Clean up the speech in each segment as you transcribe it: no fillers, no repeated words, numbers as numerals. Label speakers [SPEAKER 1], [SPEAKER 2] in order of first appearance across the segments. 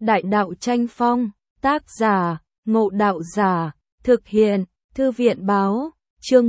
[SPEAKER 1] Đại đạo tranh phong, tác giả, Ngộ Đạo Giả, thực hiện, Thư viện báo, chương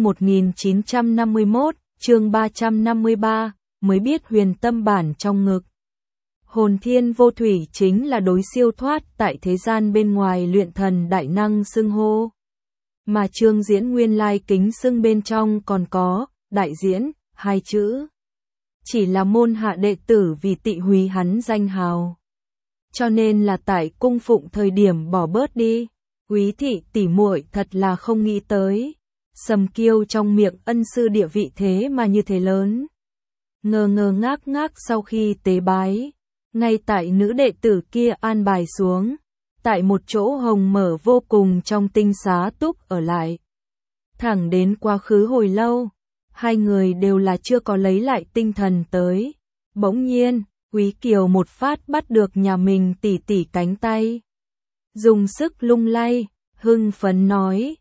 [SPEAKER 1] 1951, chương 353, mới biết huyền tâm bản trong ngực. Hồn thiên vô thủy chính là đối siêu thoát tại thế gian bên ngoài luyện thần đại năng xưng hô. Mà chương diễn nguyên lai kính xưng bên trong còn có, đại diễn, hai chữ. Chỉ là môn hạ đệ tử vì tị húy hắn danh hào. Cho nên là tại cung phụng thời điểm bỏ bớt đi. Quý thị tỉ muội thật là không nghĩ tới. Sầm Kiêu trong miệng ân sư địa vị thế mà như thế lớn. Ngơ ngác ngác sau khi tế bái. Ngay tại nữ đệ tử kia an bài xuống. Tại một chỗ hồng mở vô cùng trong tinh xá túc ở lại. Thẳng đến quá khứ hồi lâu. Hai người đều là chưa có lấy lại tinh thần tới. Bỗng nhiên, Quý Kiều một phát bắt được nhà mình tỷ tỷ cánh tay. Dùng sức lung lay, hưng phấn nói,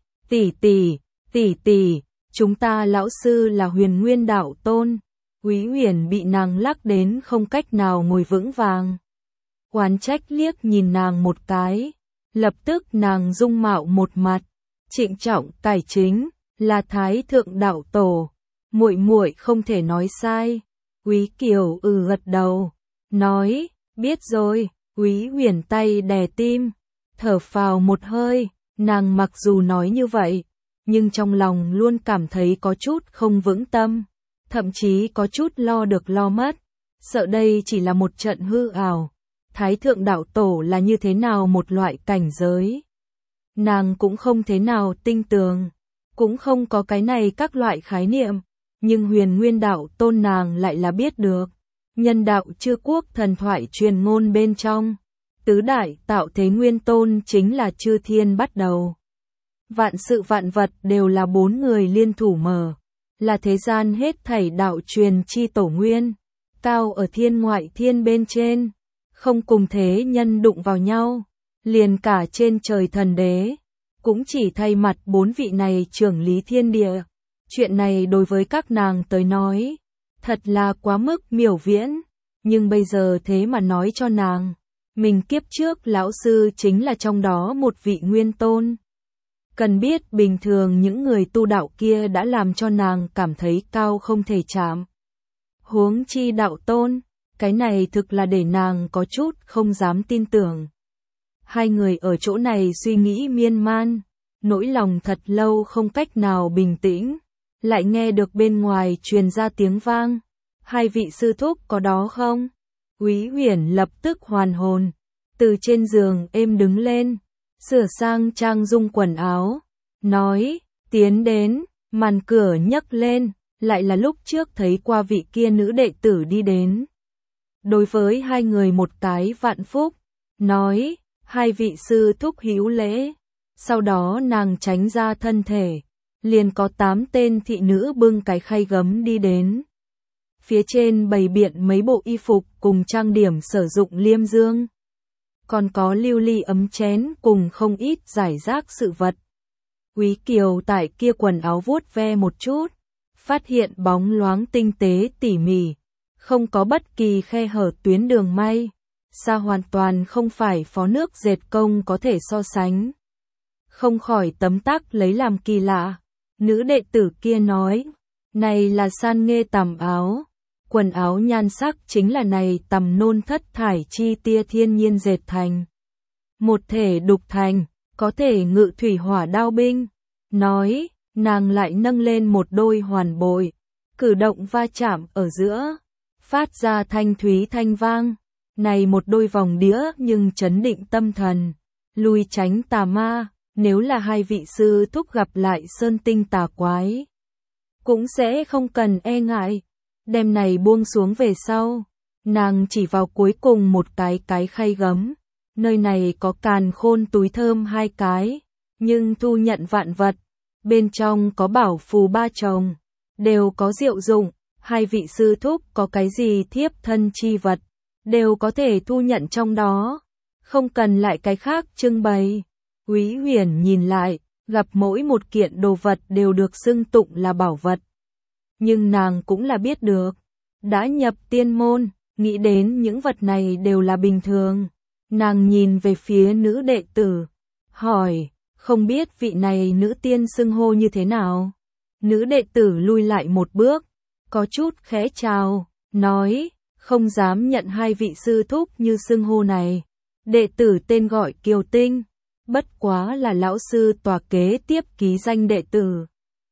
[SPEAKER 1] tỷ tỷ, chúng ta lão sư là Huyền Nguyên Đạo Tôn. Quý Huyền bị nàng lắc đến không cách nào ngồi vững vàng. Oán trách liếc nhìn nàng một cái, lập tức nàng dung mạo một mặt, trịnh trọng cải chính, là Thái Thượng Đạo Tổ. Muội không thể nói sai. Quý Kiều gật đầu, nói, biết rồi. Quý Huyền tay đè tim, thở phào một hơi, nàng mặc dù nói như vậy, nhưng trong lòng luôn cảm thấy có chút không vững tâm, thậm chí có chút lo được lo mất, sợ đây chỉ là một trận hư ảo. Thái Thượng Đạo Tổ là như thế nào một loại cảnh giới? Nàng cũng không thế nào tinh tường, cũng không có cái này các loại khái niệm. Nhưng Huyền Nguyên Đạo Tôn nàng lại là biết được. Nhân đạo chư quốc thần thoại truyền ngôn bên trong. Tứ đại tạo thế nguyên tôn chính là chư thiên bắt đầu. Vạn sự vạn vật đều là bốn người liên thủ mở. Là thế gian hết thảy đạo truyền chi tổ nguyên. Cao ở thiên ngoại thiên bên trên. Không cùng thế nhân đụng vào nhau. Liền cả trên trời thần đế. Cũng chỉ thay mặt bốn vị này trưởng lý thiên địa. Chuyện này đối với các nàng tới nói, thật là quá mức miểu viễn, nhưng bây giờ thế mà nói cho nàng, mình kiếp trước lão sư chính là trong đó một vị nguyên tôn. Cần biết bình thường những người tu đạo kia đã làm cho nàng cảm thấy cao không thể chạm. Huống chi đạo tôn, cái này thực là để nàng có chút không dám tin tưởng. Hai người ở chỗ này suy nghĩ miên man, nỗi lòng thật lâu không cách nào bình tĩnh. Lại nghe được bên ngoài truyền ra tiếng vang. Hai vị sư thúc có đó không? Quý Huyền lập tức hoàn hồn. Từ trên giường êm đứng lên. Sửa sang trang dung quần áo. Nói, tiến đến, màn cửa nhấc lên. Lại là lúc trước thấy qua vị kia nữ đệ tử đi đến. Đối với hai người một cái vạn phúc. Nói, hai vị sư thúc hữu lễ. Sau đó nàng tránh ra thân thể. Liền có 8 tên thị nữ bưng cái khay gấm đi đến. Phía trên bày biện mấy bộ y phục cùng trang điểm sử dụng liêm dương. Còn có lưu ly ấm chén cùng không ít giải rác sự vật. Quý Kiều tại kia quần áo vuốt ve một chút. Phát hiện bóng loáng tinh tế tỉ mỉ. Không có bất kỳ khe hở tuyến đường may. Xa hoàn toàn không phải phó nước dệt công có thể so sánh. Không khỏi tấm tắc lấy làm kỳ lạ. Nữ đệ tử kia nói, này là san nghê tằm áo, quần áo nhan sắc chính là này tằm nôn thất thải chi tia thiên nhiên dệt thành. Một thể đục thành, có thể ngự thủy hỏa đao binh. Nói, nàng lại nâng lên một đôi hoàn bội, cử động va chạm ở giữa, phát ra thanh thúy thanh vang. Này một đôi vòng đĩa nhưng chấn định tâm thần, lui tránh tà ma. Nếu là hai vị sư thúc gặp lại sơn tinh tà quái, cũng sẽ không cần e ngại. Đem này buông xuống về sau, nàng chỉ vào cuối cùng một cái khay gấm. Nơi này có càn khôn túi thơm 2 cái, nhưng thu nhận vạn vật. Bên trong có bảo phù 3 chồng, đều có diệu dụng. Hai vị sư thúc có cái gì thiếp thân chi vật, đều có thể thu nhận trong đó. Không cần lại cái khác trưng bày. Quý Huyền nhìn lại, gặp mỗi một kiện đồ vật đều được xưng tụng là bảo vật. Nhưng nàng cũng là biết được, đã nhập tiên môn, nghĩ đến những vật này đều là bình thường. Nàng nhìn về phía nữ đệ tử, hỏi, không biết vị này nữ tiên xưng hô như thế nào? Nữ đệ tử lui lại một bước, có chút khẽ chào, nói, không dám nhận hai vị sư thúc như xưng hô này. Đệ tử tên gọi Kiều Tinh, bất quá là lão sư tòa kế tiếp ký danh đệ tử.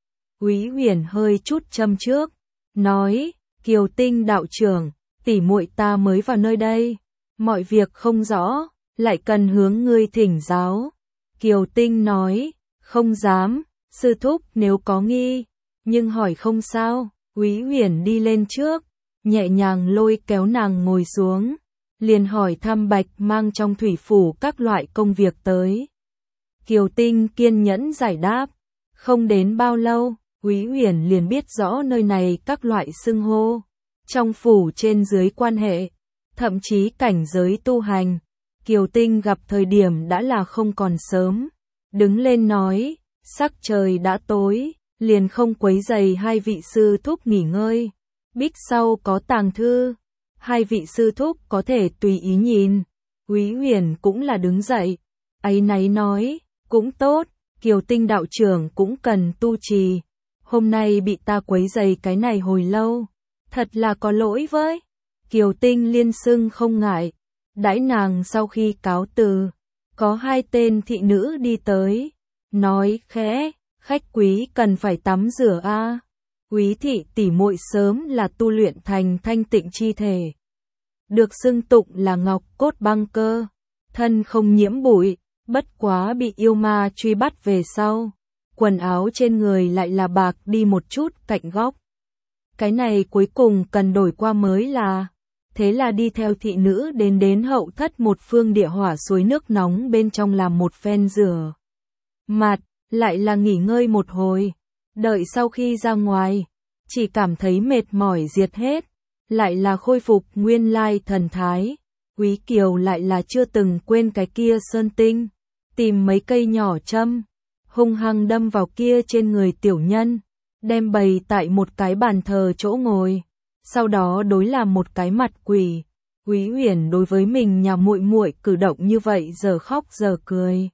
[SPEAKER 1] Úy Huyền hơi chút châm trước, nói, Kiều Tinh đạo trưởng, tỷ muội ta mới vào nơi đây, mọi việc không rõ, lại cần hướng ngươi thỉnh giáo. Kiều Tinh nói, không dám, sư thúc nếu có nghi, nhưng hỏi không sao. Úy Huyền đi lên trước, nhẹ nhàng lôi kéo nàng ngồi xuống, liền hỏi thăm Bạch Mang trong thủy phủ các loại công việc tới. Kiều Tinh kiên nhẫn giải đáp, không đến bao lâu, Úy Huyền liền biết rõ nơi này các loại xưng hô, trong phủ trên dưới quan hệ, thậm chí cảnh giới tu hành. Kiều Tinh gặp thời điểm đã là không còn sớm, đứng lên nói, sắc trời đã tối, liền không quấy rầy hai vị sư thúc nghỉ ngơi. Bích sau có tàng thư, hai vị sư thúc có thể tùy ý nhìn. Úy Huyền cũng là đứng dậy, áy náy nói, cũng tốt, Kiều Tinh đạo trưởng cũng cần tu trì. Hôm nay bị ta quấy rầy cái này hồi lâu, thật là có lỗi với. Kiều Tinh liên xưng không ngại, đãi nàng sau khi cáo từ, có hai tên thị nữ đi tới, nói khẽ, khách quý cần phải tắm rửa a. Quý thị tỷ muội sớm là tu luyện thành thanh tịnh chi thể, được xưng tụng là ngọc cốt băng cơ, thân không nhiễm bụi, bất quá bị yêu ma truy bắt về sau, quần áo trên người lại là bạc đi một chút cạnh góc. Cái này cuối cùng cần đổi qua mới là, thế là đi theo thị nữ đến hậu thất một phương địa hỏa suối nước nóng bên trong làm một phen rửa mặt, lại là nghỉ ngơi một hồi. Đợi sau khi ra ngoài, chỉ cảm thấy mệt mỏi diệt hết, lại là khôi phục nguyên lai thần thái. Úy Kiều lại là chưa từng quên cái kia sơn tinh, tìm mấy cây nhỏ châm, hung hăng đâm vào kia trên người tiểu nhân, đem bày tại một cái bàn thờ chỗ ngồi, sau đó đối làm một cái mặt quỷ. Úy Huyền đối với mình nhà muội muội cử động như vậy giờ khóc giờ cười.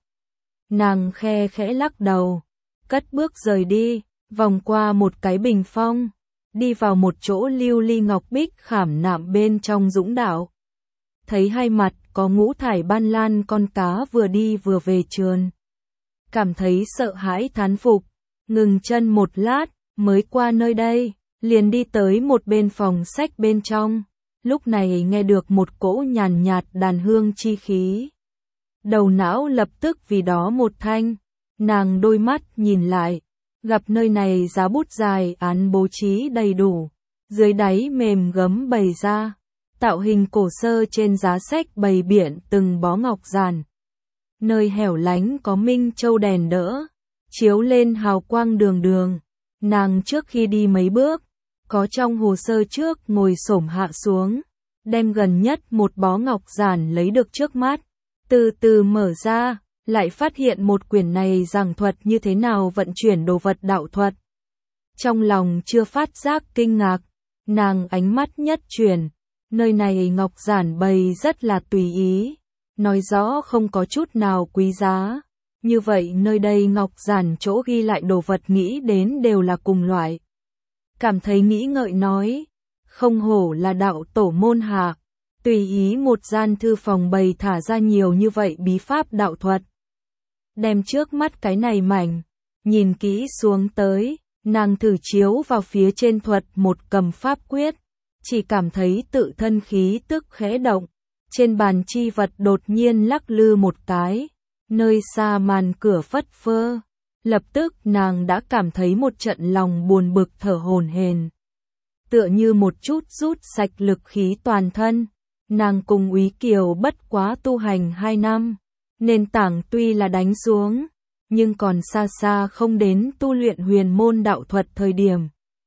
[SPEAKER 1] Nàng khe khẽ lắc đầu, cất bước rời đi, vòng qua một cái bình phong, đi vào một chỗ lưu ly ngọc bích khảm nạm bên trong dũng đạo. Thấy hai mặt có ngũ thải ban lan con cá vừa đi vừa về trườn. Cảm thấy sợ hãi thán phục, ngừng chân một lát, mới qua nơi đây, liền đi tới một bên phòng sách bên trong. Lúc này nghe được một cỗ nhàn nhạt đàn hương chi khí. Đầu não lập tức vì đó một thanh, nàng đôi mắt nhìn lại, gặp nơi này giá bút dài án bố trí đầy đủ, dưới đáy mềm gấm bày ra, tạo hình cổ sơ trên giá sách bày biện từng bó ngọc giản. Nơi hẻo lánh có minh châu đèn đỡ, chiếu lên hào quang đường đường. Nàng trước khi đi mấy bước, có trong hồ sơ trước ngồi xổm hạ xuống, đem gần nhất một bó ngọc giản lấy được trước mắt, từ từ mở ra, lại phát hiện một quyển này giảng thuật như thế nào vận chuyển đồ vật đạo thuật. Trong lòng chưa phát giác kinh ngạc, nàng ánh mắt nhất chuyển, nơi này ngọc giản bày rất là tùy ý, nói rõ không có chút nào quý giá. Như vậy nơi đây ngọc giản chỗ ghi lại đồ vật nghĩ đến đều là cùng loại. Cảm thấy nghĩ ngợi nói, không hổ là đạo tổ môn hạ, tùy ý một gian thư phòng bày thả ra nhiều như vậy bí pháp đạo thuật. Đem trước mắt cái này mảnh, nhìn kỹ xuống tới, nàng thử chiếu vào phía trên thuật một cầm pháp quyết, chỉ cảm thấy tự thân khí tức khẽ động, trên bàn chi vật đột nhiên lắc lư một cái, nơi xa màn cửa phất phơ, lập tức nàng đã cảm thấy một trận lòng buồn bực thở hổn hển, tựa như một chút rút sạch lực khí toàn thân. Nàng cùng Úy Kiều bất quá tu hành 2 năm, nền tảng tuy là đánh xuống, nhưng còn xa xa không đến tu luyện huyền môn đạo thuật thời điểm.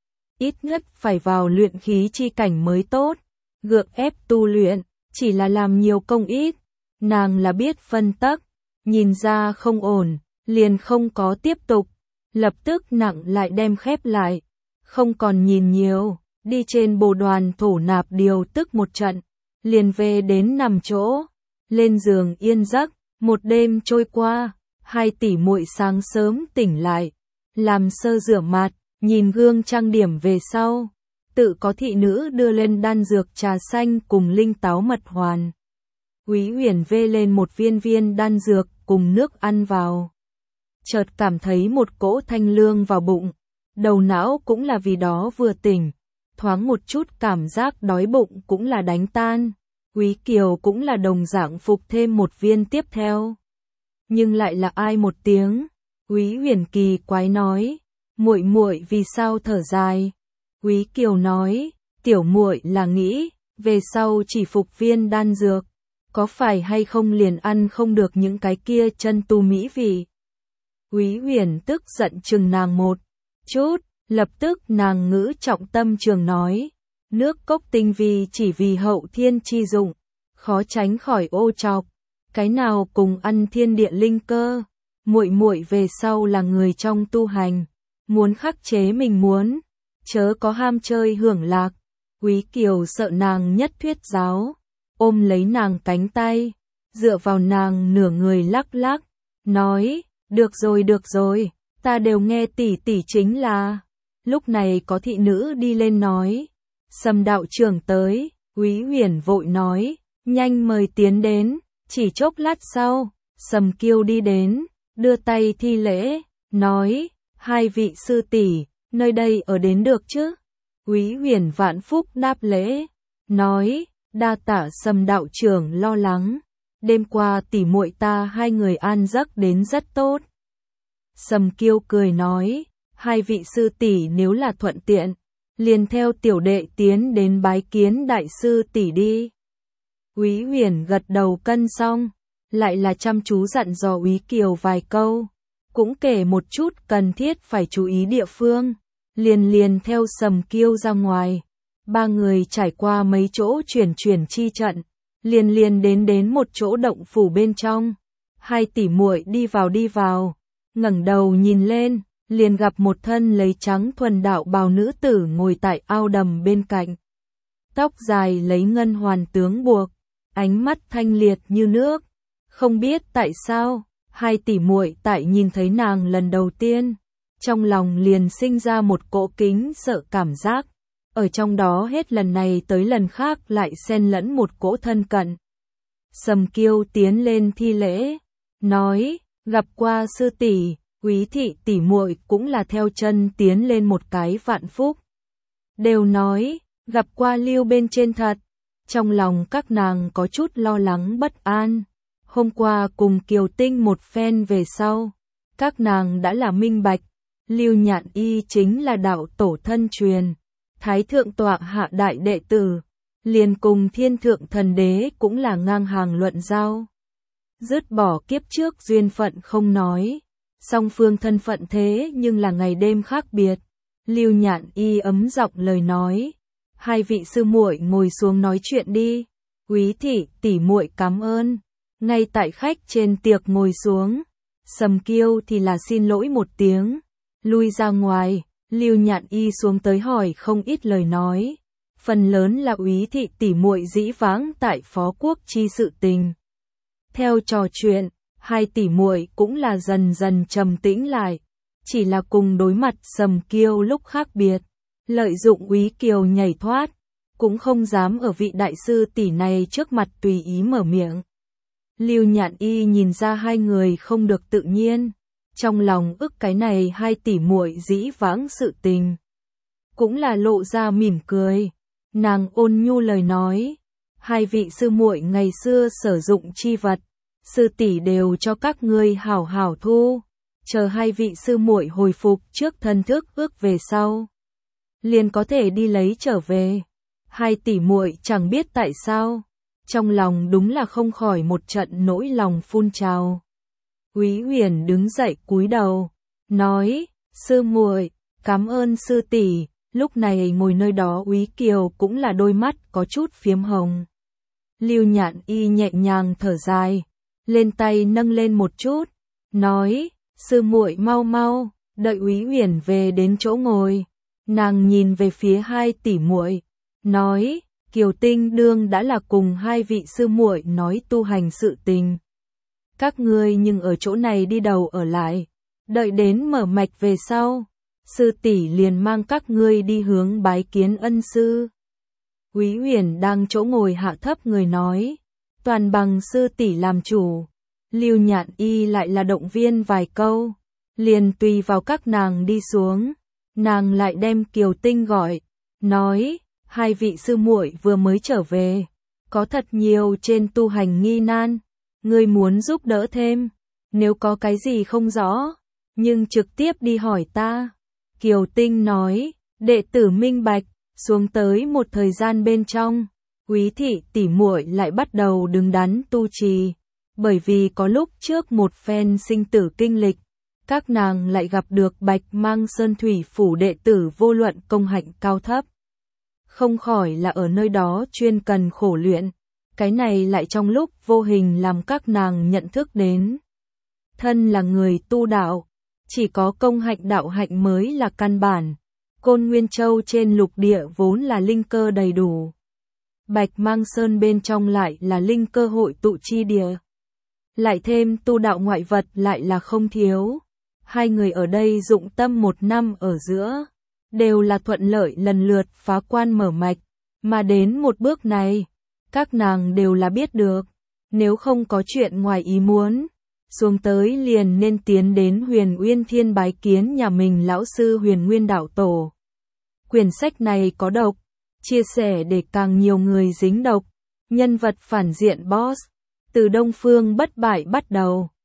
[SPEAKER 1] Ít nhất phải vào luyện khí chi cảnh mới tốt, gượng ép tu luyện, chỉ là làm nhiều công ít, nàng là biết phân tắc, nhìn ra không ổn, liền không có tiếp tục, lập tức nặng lại đem khép lại, không còn nhìn nhiều, đi trên bồ đoàn thổ nạp điều tức một trận, liền về đến nằm chỗ, lên giường yên giấc. Một đêm trôi qua, hai tỷ muội sáng sớm tỉnh lại, làm sơ rửa mặt, nhìn gương trang điểm về sau, tự có thị nữ đưa lên đan dược trà xanh cùng linh táo mật hoàn. Úy Huyền vê lên một viên viên đan dược cùng nước ăn vào. Chợt cảm thấy một cỗ thanh lương vào bụng, đầu não cũng là vì đó vừa tỉnh, thoáng một chút cảm giác đói bụng cũng là đánh tan. Úy Kiều cũng là đồng dạng phục thêm một viên tiếp theo. Nhưng lại là ai một tiếng. Úy Huyền kỳ quái nói, muội muội vì sao thở dài? Úy Kiều nói, tiểu muội là nghĩ, về sau chỉ phục viên đan dược, có phải hay không liền ăn không được những cái kia chân tu mỹ vị. Úy Huyền tức giận chừng nàng một chút, lập tức nàng ngữ trọng tâm trường nói, nước cốc tinh vi chỉ vì hậu thiên chi dụng, khó tránh khỏi ô trọc, cái nào cùng ăn thiên địa linh cơ. Muội muội về sau là người trong tu hành, muốn khắc chế mình muốn, chớ có ham chơi hưởng lạc. Úy Kiều sợ nàng nhất thuyết giáo, ôm lấy nàng cánh tay, dựa vào nàng nửa người lắc lắc, nói, được rồi, ta đều nghe tỷ tỷ chính là. Lúc này có thị nữ đi lên nói, Sầm đạo trưởng tới. Úy Huyền vội nói, nhanh mời tiến đến. Chỉ chốc lát sau, Sầm Kiêu đi đến, đưa tay thi lễ, nói, hai vị sư tỷ, nơi đây ở đến được chứ? Úy Huyền vạn phúc đáp lễ, nói, đa tạ Sầm đạo trưởng lo lắng, đêm qua tỷ muội ta hai người an giấc đến rất tốt. Sầm Kiêu cười nói, hai vị sư tỷ nếu là thuận tiện, liền theo tiểu đệ tiến đến bái kiến đại sư tỷ đi. Úy Huyền gật đầu cân xong, lại là chăm chú dặn dò Úy Kiều vài câu, cũng kể một chút cần thiết phải chú ý địa phương, liền theo Sầm Kiêu ra ngoài. Ba người trải qua mấy chỗ chuyển chi trận, liền đến một chỗ động phủ bên trong. Hai tỷ muội đi vào, ngẩng đầu nhìn lên, liền gặp một thân lấy trắng thuần đạo bào nữ tử ngồi tại ao đầm bên cạnh. Tóc dài lấy ngân hoàn tướng buộc, ánh mắt thanh liệt như nước. Không biết tại sao, hai tỷ muội tại nhìn thấy nàng lần đầu tiên, trong lòng liền sinh ra một cỗ kính sợ cảm giác. Ở trong đó hết lần này tới lần khác lại xen lẫn một cỗ thân cận. Sầm Kiêu tiến lên thi lễ, nói, gặp qua sư tỷ. Úy thị tỷ muội cũng là theo chân tiến lên một cái vạn phúc. Đều nói, gặp qua Lưu bên trên thật. Trong lòng các nàng có chút lo lắng bất an. Hôm qua cùng Kiều Tinh một phen về sau, các nàng đã là minh bạch. Lưu Nhạn Y chính là đạo tổ thân truyền, Thái thượng tọa hạ đại đệ tử, liền cùng Thiên thượng thần đế cũng là ngang hàng luận giao. Dứt bỏ kiếp trước duyên phận không nói, song phương thân phận thế nhưng là ngày đêm khác biệt. Lưu Nhạn Y ấm giọng lời nói, hai vị sư muội ngồi xuống nói chuyện đi. Úy thị tỷ muội cảm ơn. Ngay tại khách trên tiệc ngồi xuống, Sầm Kiêu thì là xin lỗi một tiếng, lui ra ngoài. Lưu Nhạn Y xuống tới hỏi không ít lời nói, phần lớn là Úy thị tỷ muội dĩ vãng tại Phó Quốc chi sự tình. Theo trò chuyện, hai tỷ muội cũng là dần dần trầm tĩnh lại, chỉ là cùng đối mặt Sầm Kiêu lúc khác biệt, lợi dụng Úy Kiều nhảy thoát, cũng không dám ở vị đại sư tỷ này trước mặt tùy ý mở miệng. Lưu Nhạn Y nhìn ra hai người không được tự nhiên, trong lòng ức cái này hai tỷ muội dĩ vãng sự tình, cũng là lộ ra mỉm cười. Nàng ôn nhu lời nói, hai vị sư muội ngày xưa sử dụng chi vật, sư tỷ đều cho các ngươi hảo hảo thu, chờ hai vị sư muội hồi phục trước thân thức ước về sau, liền có thể đi lấy trở về. Hai tỷ muội chẳng biết tại sao, trong lòng đúng là không khỏi một trận nỗi lòng phun trào. Úy Huyền đứng dậy cúi đầu, nói, sư muội, cảm ơn sư tỷ. Lúc này ngồi nơi đó Úy Kiều cũng là đôi mắt có chút phiếm hồng. Lưu Nhạn Y nhẹ nhàng thở dài, lên tay nâng lên một chút, nói, sư muội mau mau, đợi Úy Huyền về đến chỗ ngồi. Nàng nhìn về phía hai tỷ muội, nói, Kiều Tinh đương đã là cùng hai vị sư muội nói tu hành sự tình. Các ngươi nhưng ở chỗ này đi đầu ở lại, đợi đến mở mạch về sau, sư tỷ liền mang các ngươi đi hướng bái kiến ân sư. Quý Huyền đang chỗ ngồi hạ thấp người nói, toàn bằng sư tỷ làm chủ. Lưu Nhạn Y lại là động viên vài câu, liền tùy vào các nàng đi xuống. Nàng lại đem Kiều Tinh gọi, nói, hai vị sư muội vừa mới trở về, có thật nhiều trên tu hành nghi nan, ngươi muốn giúp đỡ thêm, nếu có cái gì không rõ, nhưng trực tiếp đi hỏi ta. Kiều Tinh nói, đệ tử minh bạch. Xuống tới một thời gian bên trong, Quý thị tỷ muội lại bắt đầu đứng đắn tu trì, bởi vì có lúc trước một phen sinh tử kinh lịch, các nàng lại gặp được Bạch Mang Sơn Thủy phủ đệ tử vô luận công hạnh cao thấp, không khỏi là ở nơi đó chuyên cần khổ luyện, cái này lại trong lúc vô hình làm các nàng nhận thức đến. Thân là người tu đạo, chỉ có công hạnh đạo hạnh mới là căn bản. Côn Nguyên Châu trên lục địa vốn là linh cơ đầy đủ. Bạch Mang Sơn bên trong lại là linh cơ hội tụ chi địa. Lại thêm tu đạo ngoại vật lại là không thiếu. Hai người ở đây dụng tâm 1 năm ở giữa, đều là thuận lợi lần lượt phá quan mở mạch, mà đến một bước này, các nàng đều là biết được, nếu không có chuyện ngoài ý muốn, xuống tới liền nên tiến đến Huyền Uyên Thiên bái kiến nhà mình lão sư Huyền Nguyên đạo tổ. Quyển sách này có độc, chia sẻ để càng nhiều người dính độc, nhân vật phản diện boss, từ Đông Phương bất bại bắt đầu.